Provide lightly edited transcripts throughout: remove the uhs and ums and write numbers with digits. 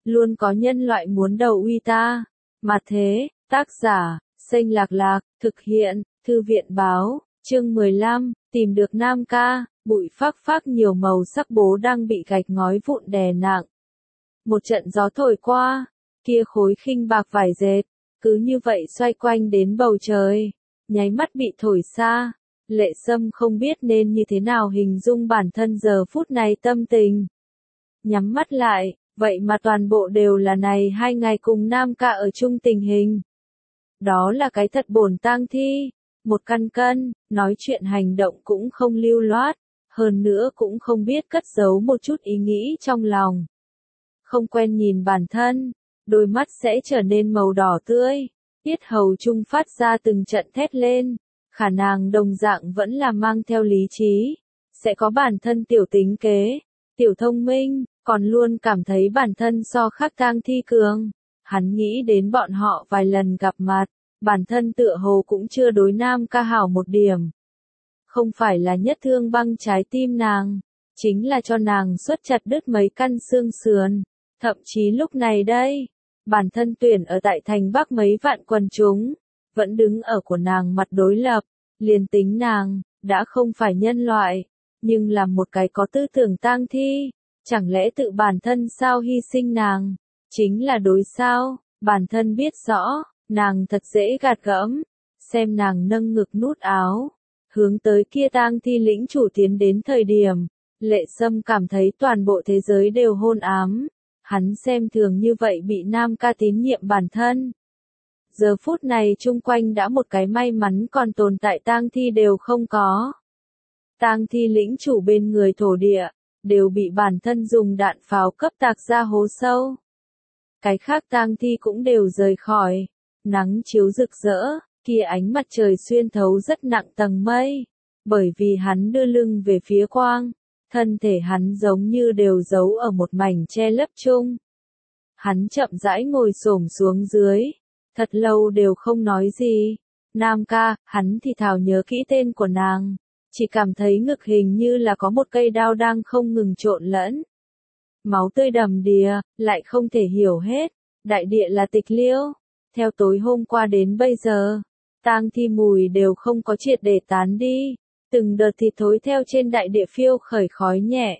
luôn có nhân loại muốn đầu uy ta. Mà thế, tác giả, Xanh Lạc Lạc, thực hiện, Thư viện báo, chương 15, tìm được Nam Ca, bụi phác phác nhiều màu sắc bố đang bị gạch ngói vụn đè nặng. Một trận gió thổi qua, kia khối khinh bạc vải dệt, cứ như vậy xoay quanh đến bầu trời, nháy mắt bị thổi xa. Lệ Sâm không biết nên như thế nào hình dung bản thân giờ phút này tâm tình. Nhắm mắt lại, vậy mà toàn bộ đều là này 2 ngày cùng Nam Ca ở chung tình hình. Đó là cái thật bổn tang thi, một căn cân, nói chuyện hành động cũng không lưu loát, hơn nữa cũng không biết cất giấu một chút ý nghĩ trong lòng. Không quen nhìn bản thân, đôi mắt sẽ trở nên màu đỏ tươi, yết hầu trung phát ra từng trận thét lên. Khả năng đồng dạng vẫn là mang theo lý trí, sẽ có bản thân tiểu tính kế, tiểu thông minh, còn luôn cảm thấy bản thân so khác tang thi cường. Hắn nghĩ đến bọn họ vài lần gặp mặt, bản thân tựa hồ cũng chưa đối Nam Ca hảo một điểm. Không phải là nhất thương băng trái tim nàng, chính là cho nàng xuất chặt đứt mấy căn xương sườn. Thậm chí lúc này đây, bản thân tuyển ở tại thành Bắc mấy vạn quần chúng, vẫn đứng ở của nàng mặt đối lập, liền tính nàng, đã không phải nhân loại, nhưng là một cái có tư tưởng tang thi, chẳng lẽ tự bản thân sao hy sinh nàng, chính là đối sao, bản thân biết rõ, nàng thật dễ gạt gẫm, xem nàng nâng ngực nút áo, hướng tới kia tang thi lĩnh chủ tiến đến thời điểm, Lệ Sâm cảm thấy toàn bộ thế giới đều hôn ám, hắn xem thường như vậy bị Nam Ca tín nhiệm bản thân. Giờ phút này chung quanh đã một cái may mắn còn tồn tại tang thi đều không có. Tang thi lĩnh chủ bên người thổ địa, đều bị bản thân dùng đạn pháo cấp tạc ra hố sâu. Cái khác tang thi cũng đều rời khỏi, nắng chiếu rực rỡ, kia ánh mặt trời xuyên thấu rất nặng tầng mây, bởi vì hắn đưa lưng về phía quang, thân thể hắn giống như đều giấu ở một mảnh che lấp chung. Hắn chậm rãi ngồi xổm xuống dưới. Thật lâu đều không nói gì. Nam Ca, hắn thì thào nhớ kỹ tên của nàng. Chỉ cảm thấy ngực hình như là có một cây đao đang không ngừng trộn lẫn. Máu tươi đầm đìa, lại không thể hiểu hết. Đại địa là tịch liêu. Theo tối hôm qua đến bây giờ, tang thi mùi đều không có triệt để tán đi. Từng đợt thịt thối theo trên đại địa phiêu khởi khói nhẹ.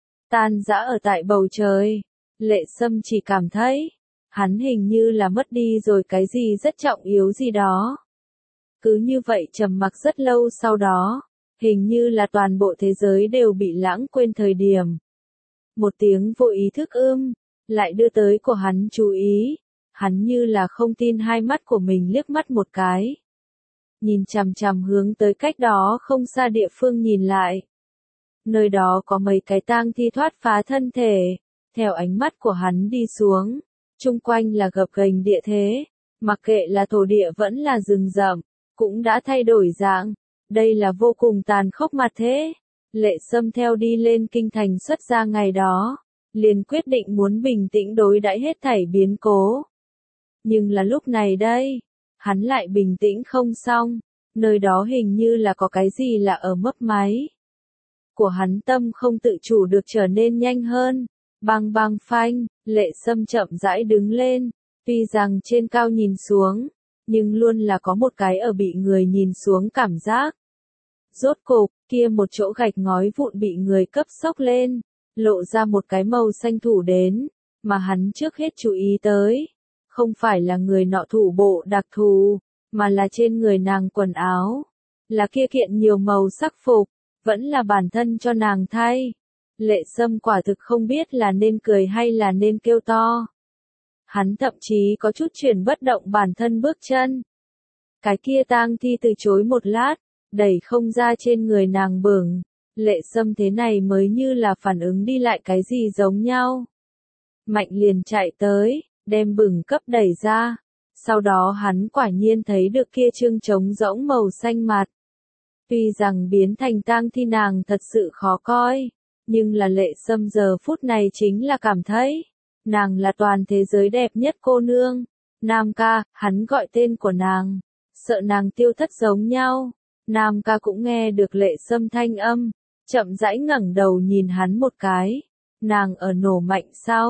Tan rã ở tại bầu trời. Lệ Sâm chỉ cảm thấy hắn hình như là mất đi rồi cái gì rất trọng yếu gì đó. Cứ như vậy trầm mặc rất lâu sau đó, hình như là toàn bộ thế giới đều bị lãng quên thời điểm. Một tiếng vô ý thức lại đưa tới của hắn chú ý, hắn như là không tin hai mắt của mình liếc mắt một cái. Nhìn chằm chằm hướng tới cách đó không xa địa phương nhìn lại. Nơi đó có mấy cái tang thi thoát phá thân thể, theo ánh mắt của hắn đi xuống. Chung quanh là gập ghềnh địa thế, mặc kệ là thổ địa vẫn là rừng rậm, cũng đã thay đổi dạng. Đây là vô cùng tàn khốc mặt thế. Lệ Sâm theo đi lên kinh thành xuất ra ngày đó, liền quyết định muốn bình tĩnh đối đãi hết thảy biến cố. Nhưng là lúc này đây, hắn lại bình tĩnh không xong, nơi đó hình như là có cái gì là ở mấp máy. Của hắn tâm không tự chủ được trở nên nhanh hơn. Bang bang phanh, Lệ Sâm chậm rãi đứng lên, tuy rằng trên cao nhìn xuống, nhưng luôn là có một cái ở bị người nhìn xuống cảm giác. Rốt cục, kia một chỗ gạch ngói vụn bị người cấp xốc lên, lộ ra một cái màu xanh thủ đến, mà hắn trước hết chú ý tới. Không phải là người nọ thủ bộ đặc thù, mà là trên người nàng quần áo. Là kia kiện nhiều màu sắc phục, vẫn là bản thân cho nàng thay. Lệ Sâm quả thực không biết là nên cười hay là nên kêu to. Hắn thậm chí có chút chuyển bất động bản thân bước chân. Cái kia tang thi từ chối một lát, đẩy không ra trên người nàng bửng. Lệ Sâm thế này mới như là phản ứng đi lại cái gì giống nhau. Mạnh liền chạy tới, đem bửng cấp đẩy ra. Sau đó hắn quả nhiên thấy được kia trương trống rỗng màu xanh mặt. Tuy rằng biến thành tang thi nàng thật sự khó coi. Nhưng là Lệ Sâm giờ phút này chính là cảm thấy, nàng là toàn thế giới đẹp nhất cô nương. Nam Ca, hắn gọi tên của nàng, sợ nàng tiêu thất giống nhau. Nam Ca cũng nghe được Lệ Sâm thanh âm, chậm rãi ngẩng đầu nhìn hắn một cái. Nàng ở nổ mạnh sau,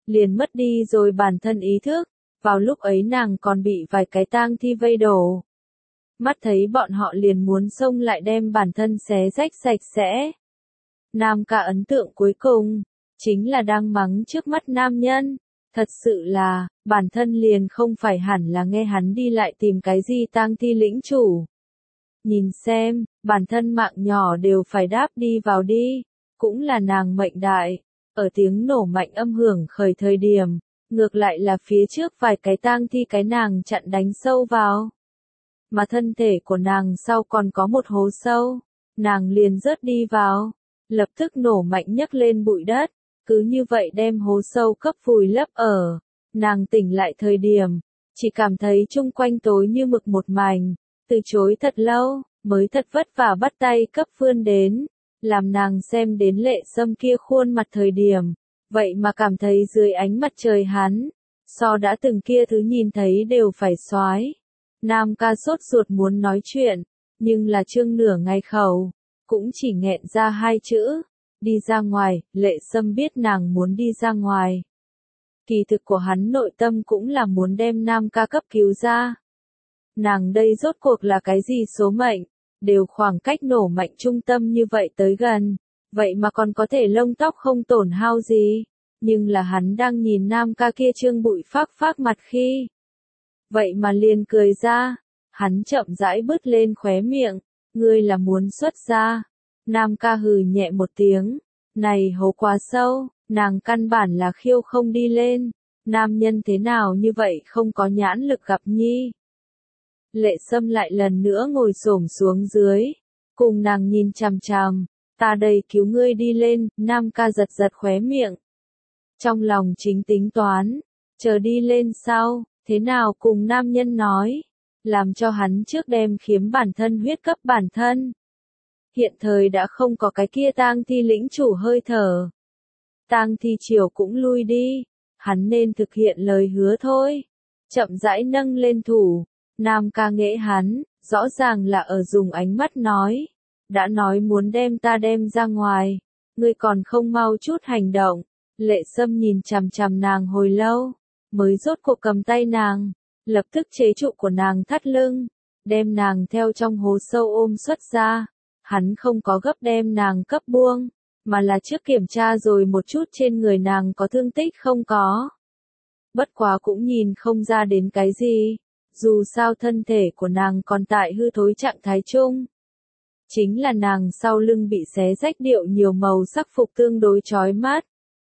liền mất đi rồi bản thân ý thức, vào lúc ấy nàng còn bị vài cái tang thi vây đổ. Mắt thấy bọn họ liền muốn xông lại đem bản thân xé rách sạch sẽ. Nam ca ấn tượng cuối cùng, chính là đang mắng trước mắt nam nhân. Thật sự là, bản thân liền không phải hẳn là nghe hắn đi lại tìm cái gì tang thi lĩnh chủ. Nhìn xem, bản thân mạng nhỏ đều phải đáp đi vào đi, cũng là nàng mệnh đại. Ở tiếng nổ mạnh âm hưởng khởi thời điểm, ngược lại là phía trước vài cái tang thi cái nàng chặn đánh sâu vào. Mà thân thể của nàng sau còn có một hố sâu, nàng liền rớt đi vào, lập tức nổ mạnh nhấc lên bụi đất, cứ như vậy đem hố sâu cấp vùi lấp ở. Nàng tỉnh lại thời điểm, chỉ cảm thấy chung quanh tối như mực một mảnh, từ chối thật lâu, mới thật vất vả bắt tay cấp vươn đến, làm nàng xem đến Lệ Sâm kia khuôn mặt thời điểm, vậy mà cảm thấy dưới ánh mặt trời hắn, so đã từng kia thứ nhìn thấy đều phải xoái. Nam ca sốt ruột muốn nói chuyện, nhưng là trương nửa ngày khẩu, cũng chỉ nghẹn ra hai chữ, đi ra ngoài. Lệ Sâm biết nàng muốn đi ra ngoài. Kỳ thực của hắn nội tâm cũng là muốn đem Nam ca cấp cứu ra. Nàng đây rốt cuộc là cái gì số mệnh, đều khoảng cách nổ mạnh trung tâm như vậy tới gần, vậy mà còn có thể lông tóc không tổn hao gì, nhưng là hắn đang nhìn Nam ca kia trương bụi phác phác mặt khi. Vậy mà liền cười ra, hắn chậm rãi bứt lên khóe miệng, ngươi là muốn xuất ra. Nam ca hừ nhẹ một tiếng, này hố quá sâu, nàng căn bản là khiêu không đi lên, nam nhân thế nào như vậy không có nhãn lực gặp nhi. Lệ Sâm lại lần nữa ngồi xổm xuống dưới, cùng nàng nhìn chằm chằm, ta đây cứu ngươi đi lên. Nam ca giật giật khóe miệng. Trong lòng chính tính toán, chờ đi lên sau, thế nào cùng nam nhân nói, làm cho hắn trước đem khiếm bản thân huyết cấp bản thân. Hiện thời đã không có cái kia tang thi lĩnh chủ hơi thở. Tang thi triều cũng lui đi, hắn nên thực hiện lời hứa thôi. Chậm rãi nâng lên thủ, Nam ca nghễ hắn, rõ ràng là ở dùng ánh mắt nói. Đã nói muốn đem ta đem ra ngoài, ngươi còn không mau chút hành động. Lệ Sâm nhìn chằm chằm nàng hồi lâu, mới rốt cuộc cầm tay nàng, lập tức chế trụ của nàng thắt lưng, đem nàng theo trong hố sâu ôm xuất ra. Hắn không có gấp đem nàng cấp buông, mà là trước kiểm tra rồi một chút trên người nàng có thương tích không có. Bất quá cũng nhìn không ra đến cái gì, dù sao thân thể của nàng còn tại hư thối trạng thái chung. Chính là nàng sau lưng bị xé rách điệu nhiều màu sắc phục tương đối chói mắt.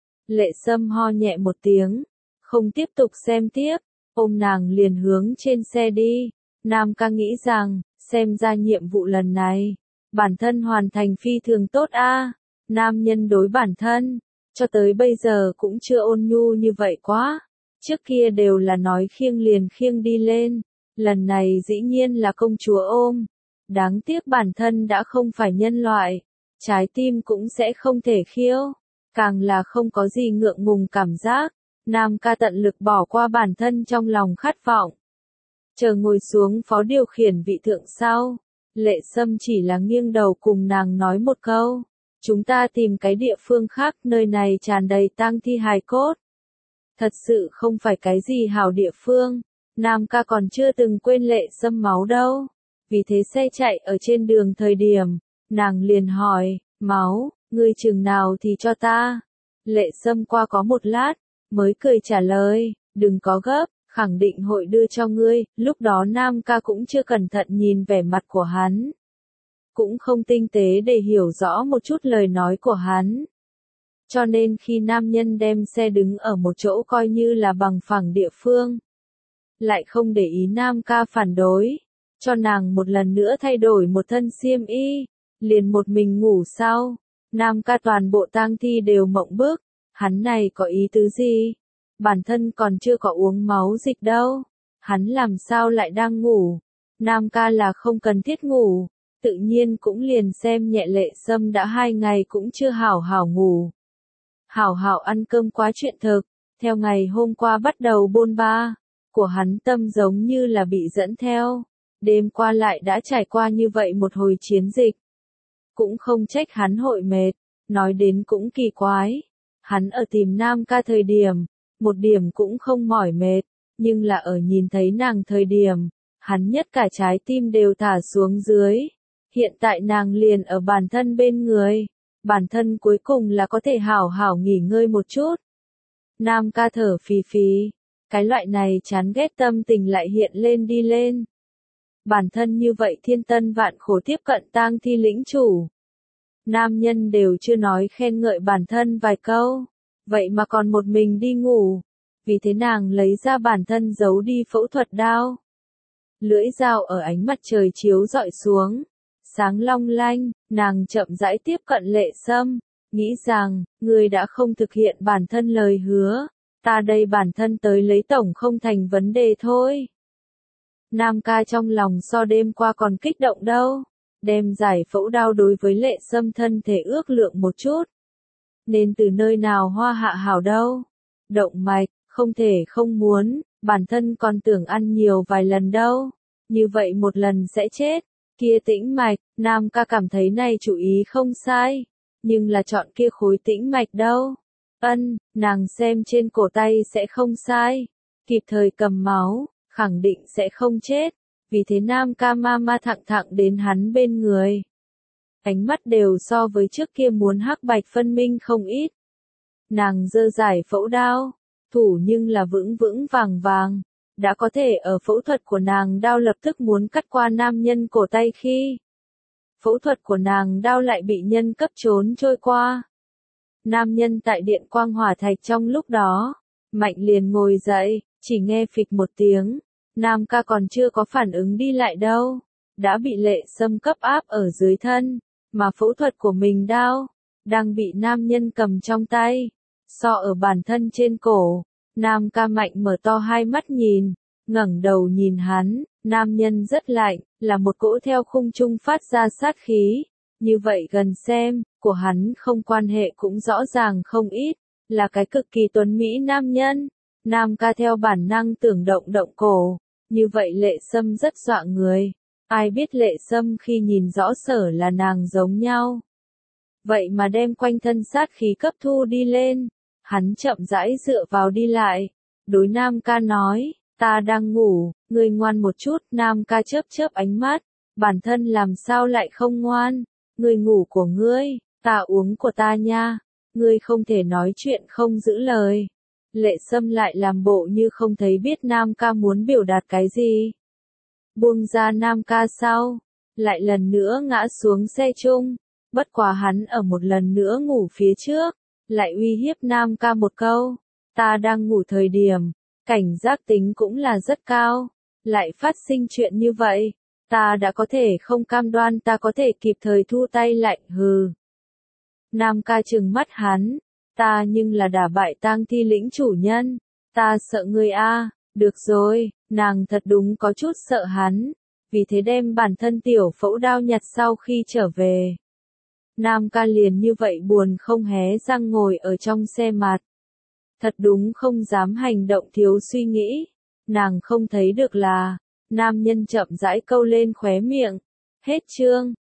Lệ Sâm ho nhẹ một tiếng, không tiếp tục xem tiếp, ôm nàng liền hướng trên xe đi. Nam ca nghĩ rằng, xem ra nhiệm vụ lần này, bản thân hoàn thành phi thường tốt a. Nam nhân đối bản thân, cho tới bây giờ cũng chưa ôn nhu như vậy quá. Trước kia đều là nói khiêng liền khiêng đi lên, lần này dĩ nhiên là công chúa ôm. Đáng tiếc bản thân đã không phải nhân loại, trái tim cũng sẽ không thể khiêu, càng là không có gì ngượng ngùng cảm giác. Nam ca tận lực bỏ qua bản thân trong lòng khát vọng. Chờ ngồi xuống phó điều khiển vị thượng sau, Lệ Sâm chỉ là nghiêng đầu cùng nàng nói một câu. Chúng ta tìm cái địa phương khác, nơi này tràn đầy tang thi hài cốt. Thật sự không phải cái gì hảo địa phương, Nam ca còn chưa từng quên Lệ Sâm máu đâu. Vì thế xe chạy ở trên đường thời điểm, nàng liền hỏi, máu, ngươi chừng nào thì cho ta. Lệ Sâm qua có một lát, mới cười trả lời, đừng có gấp, khẳng định hội đưa cho ngươi. Lúc đó Nam ca cũng chưa cẩn thận nhìn vẻ mặt của hắn, cũng không tinh tế để hiểu rõ một chút lời nói của hắn. Cho nên khi nam nhân đem xe đứng ở một chỗ coi như là bằng phẳng địa phương, lại không để ý Nam ca phản đối, cho nàng một lần nữa thay đổi một thân xiêm y, liền một mình ngủ sau. Nam ca toàn bộ tang thi đều mộng bức, hắn này có ý tứ gì? Bản thân còn chưa có uống máu dịch đâu, hắn làm sao lại đang ngủ? Nam ca là không cần thiết ngủ, tự nhiên cũng liền xem nhẹ Lệ Sâm đã 2 ngày cũng chưa hảo hảo ngủ. Hảo hảo ăn cơm quá chuyện thực, theo ngày hôm qua bắt đầu bôn ba, của hắn tâm giống như là bị dẫn theo. Đêm qua lại đã trải qua như vậy một hồi chiến dịch. Cũng không trách hắn hội mệt, nói đến cũng kỳ quái. Hắn ở tìm Nam ca thời điểm, một điểm cũng không mỏi mệt, nhưng là ở nhìn thấy nàng thời điểm, hắn nhất cả trái tim đều thả xuống dưới. Hiện tại nàng liền ở bản thân bên người, bản thân cuối cùng là có thể hảo hảo nghỉ ngơi một chút. Nam ca thở phì phì, cái loại này chán ghét tâm tình lại hiện lên đi lên. Bản thân như vậy thiên tân vạn khổ tiếp cận tang thi lĩnh chủ. Nam nhân đều chưa nói khen ngợi bản thân vài câu, vậy mà còn một mình đi ngủ. Vì thế nàng lấy ra bản thân giấu đi phẫu thuật đao. Lưỡi dao ở ánh mặt trời chiếu rọi xuống, sáng long lanh, nàng chậm rãi tiếp cận Lệ Sâm, nghĩ rằng, ngươi đã không thực hiện bản thân lời hứa, ta đây bản thân tới lấy tổng không thành vấn đề thôi. Nam ca trong lòng so đêm qua còn kích động đâu, đem giải phẫu đao đối với Lệ Sâm thân thể ước lượng một chút. Nên từ nơi nào hoa hạ hảo đâu, động mạch, không thể không muốn, bản thân còn tưởng ăn nhiều vài lần đâu, như vậy một lần sẽ chết. Kia tĩnh mạch, Nam ca cảm thấy này chủ ý không sai, nhưng là chọn kia khối tĩnh mạch đâu. Nàng xem trên cổ tay sẽ không sai, kịp thời cầm máu, khẳng định sẽ không chết, vì thế Nam ca ma thẳng thẳng đến hắn bên người. Ánh mắt đều so với trước kia muốn hắc bạch phân minh không ít. Nàng giơ giải phẫu đao, thủ nhưng là vững vững vàng vàng, đã có thể ở phẫu thuật của nàng đao lập tức muốn cắt qua nam nhân cổ tay khi. Phẫu thuật của nàng đao lại bị nhân cấp trốn trôi qua. Nam nhân tại điện quang hỏa thạch trong lúc đó, mạnh liền ngồi dậy, chỉ nghe phịch một tiếng, Nam ca còn chưa có phản ứng đi lại đâu, đã bị Lệ Sâm cấp áp ở dưới thân, mà phẫu thuật của mình đao, đang bị nam nhân cầm trong tay, so ở bản thân trên cổ. Nam ca mạnh mở to hai mắt nhìn, ngẩng đầu nhìn hắn, nam nhân rất lạnh, là một cỗ theo khung trung phát ra sát khí. Như vậy gần xem, của hắn không quan hệ cũng rõ ràng không ít, là cái cực kỳ tuấn mỹ nam nhân. Nam ca theo bản năng tưởng động cổ, như vậy Lệ Sâm rất dọa người. Ai biết Lệ Sâm khi nhìn rõ sở là nàng giống nhau. Vậy mà đem quanh thân sát khí cấp thu đi lên. Hắn chậm rãi dựa vào đi lại, đối Nam ca nói, ta đang ngủ, ngươi ngoan một chút. Nam ca chớp ánh mắt, bản thân làm sao lại không ngoan, ngươi ngủ của ngươi, ta uống của ta nha, ngươi không thể nói chuyện không giữ lời. Lệ Sâm lại làm bộ như không thấy biết Nam ca muốn biểu đạt cái gì. Buông ra Nam ca sau, lại lần nữa ngã xuống xe chung, bất quá hắn ở một lần nữa ngủ phía trước. Lại uy hiếp Nam ca một câu, ta đang ngủ thời điểm, cảnh giác tính cũng là rất cao, lại phát sinh chuyện như vậy, ta đã có thể không cam đoan ta có thể kịp thời thu tay lại, hừ. Nam ca trừng mắt hắn, ta nhưng là đả bại tang thi lĩnh chủ nhân, ta sợ ngươi a. Được rồi, nàng thật đúng có chút sợ hắn, vì thế đem bản thân tiểu phẫu đao nhặt sau khi trở về. Nam ca liền như vậy buồn không hé răng ngồi ở trong xe mặt. Thật đúng không dám hành động thiếu suy nghĩ. Nàng không thấy được là, nam nhân chậm rãi câu lên khóe miệng. Hết chương.